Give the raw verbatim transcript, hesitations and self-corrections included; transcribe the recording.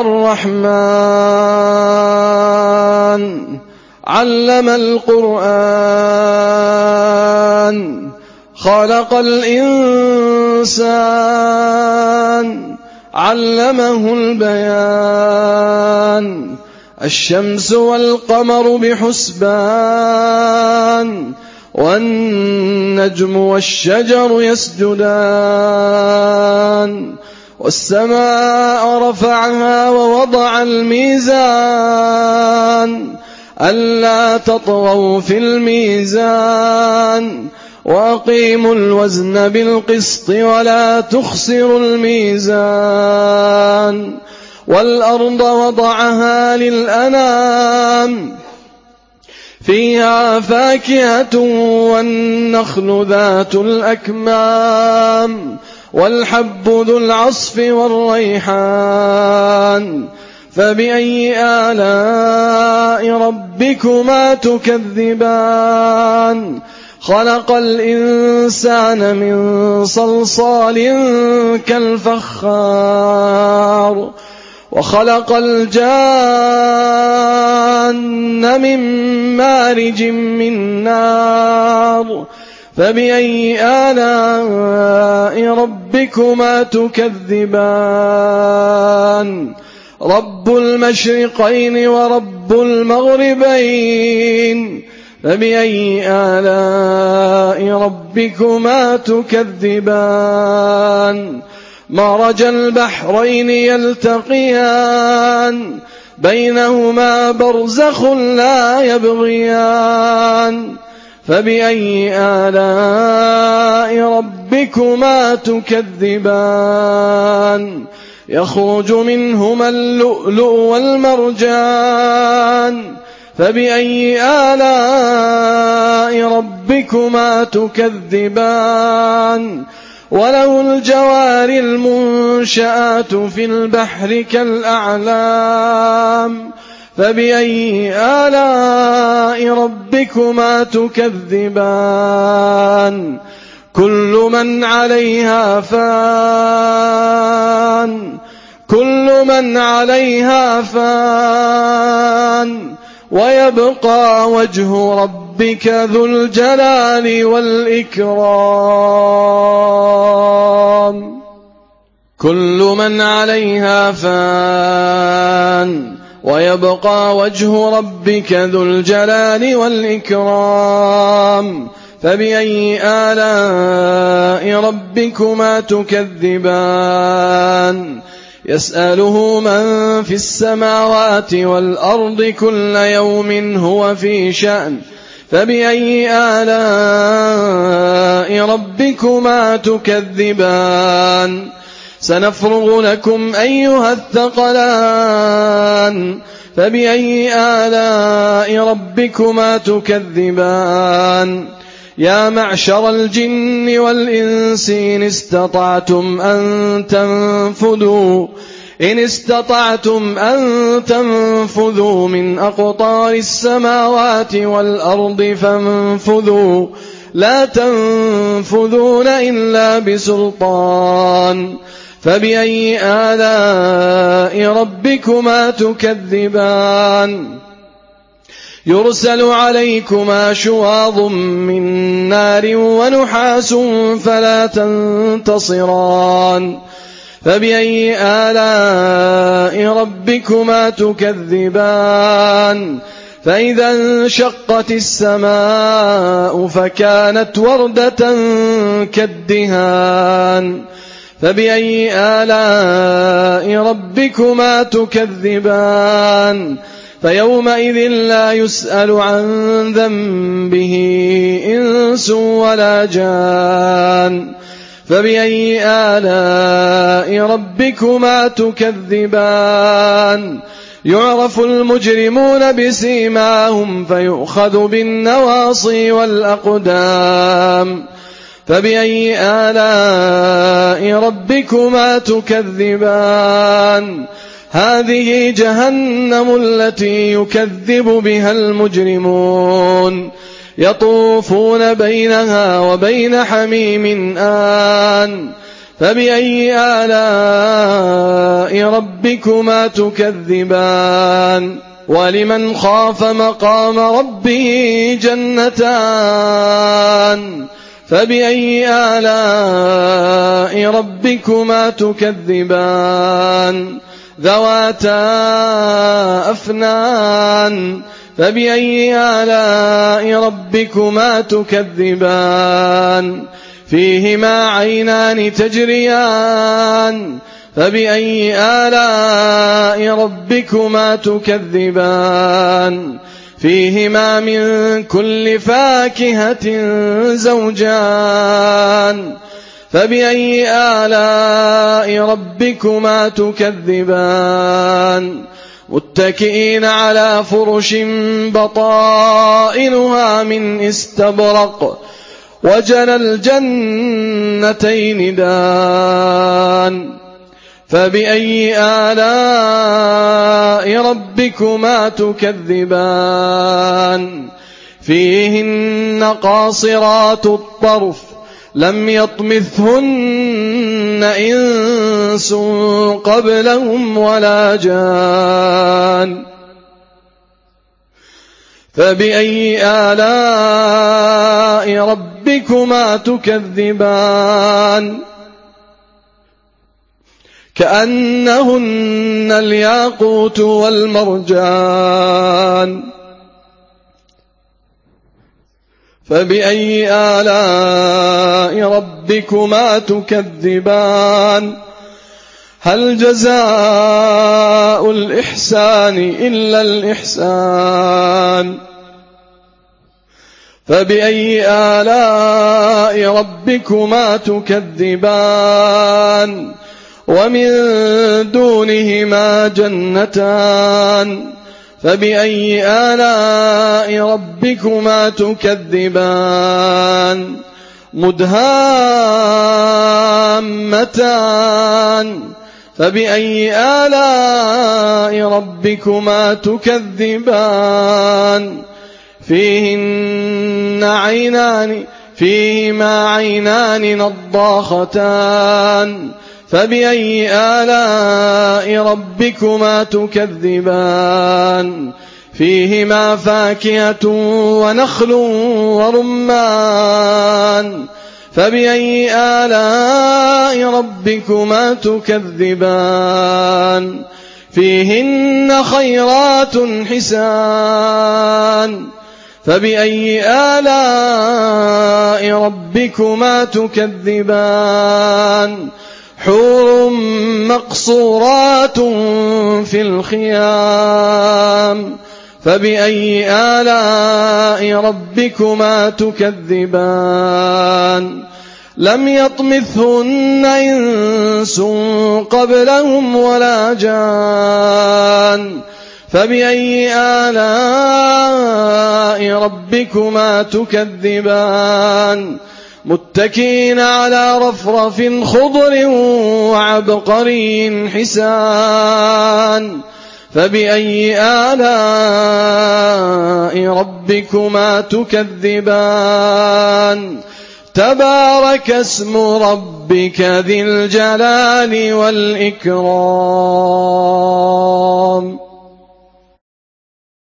الرحمن علم القرآن خلق الإنسان علمه البيان الشمس والقمر بحسبان والنجم والشجر يسجدان والسماء رفعها ووضع الميزان ألا تطغوا في الميزان وأقيموا الوزن بالقسط ولا تخسروا الميزان والأرض وضعها للأنام فيها فاكهة والنخل ذات الأكمام والحب ذو العصف والريحان فبأي آلاء ربكما تكذبان خلق الإنسان من صلصال كالفخار وخلق الجان من مارج من نار فبأي آلاء ربكما تكذبان رب المشرقين ورب المغربين فبأي آلاء ربكما تكذبان مرج البحرين يلتقيان بينهما برزخ لا يبغيان فبأي آلاء ربكما تكذبان يخرج منهما اللؤلؤ والمرجان فبأي آلاء ربكما تكذبان وله الجوار المنشآت في البحر كالأعلام فبأي آلاء ربكما تكذبان كل من عليها فان كل من عليها فان ويبقى وجه ربك ذو الجلال والإكرام كل من عليها فان ويبقى وجه ربك ذو الجلال والإكرام فبأي آلاء ربكما تكذبان يسأله من في السماوات والأرض كل يوم هو في شأن فبأي آلاء ربكما تكذبان سنفرغ لكم أيها الثقلان فبأي آلاء ربكما تكذبان يا معشر الجن والإنس إن استطعتم أن تنفذوا إن استطعتم أن تنفذوا من أقطار السماوات والأرض فانفذوا لا تنفذون إلا بسلطان فبأي آلاء ربكما تكذبان يرسل عليكما شواظ من نار ونحاس فلا تنتصران فبأي آلاء ربكما تكذبان فإذا انشقت السماء فكانت وردة كالدهان فبأي آلاء ربكما تكذبان فيومئذ لا يسأل عن ذنبه إنس ولا جان فبأي آلاء ربكما تكذبان يعرف المجرمون بسيماهم فيؤخذ بالنواصي والأقدام فبأي آلاء ربكما تكذبان هذه جهنم التي يكذب بها المجرمون يطوفون بينها وبين حميم آن فبأي آلاء ربكما تكذبان ولمن خاف مقام ربه جنتان فبأي آلاء ربكما تكذبان ذواتا أفنان فبأي آلاء ربكما تكذبان فيهما عينان تجريان فبأي آلاء ربكما تكذبان فيهما من كل فاكهة زوجان فبأي آلاء ربكما تكذبان متكئين على فرش بطائنها من استبرق وجنى الجنتين دان فبأي آلاء ربكما تكذبان فيهن قاصرات الطرف لم يطمثهن إنس قبلهم ولا جان فبأي آلاء ربكما تكذبان كأنهن الياقوت والمرجان فبأي آلاء ربكما تكذبان هل جزاء الإحسان إلا الإحسان فبأي آلاء ربكما تكذبان ومن دونهما جنتان فبأي آلاء ربكما تكذبان مدهامتان فبأي آلاء ربكما تكذبان فيهن عينان فيهما عينان نضاختان فبأي آلاء ربكما تكذبان فيهما فاكهة ونخل ورمان فبأي آلاء ربكما تكذبان فيهن خيرات حسان فبأي آلاء ربكما تكذبان حور مقصورات في الخيام فبأي آلاء ربكما تكذبان لم يطمثهن إنس قبلهم ولا جان فبأي آلاء ربكما تكذبان متكئين على رفرف خضر وعبقري حسان فبأي آلاء ربكما تكذبان تبارك اسم ربك ذي الجلال والإكرام.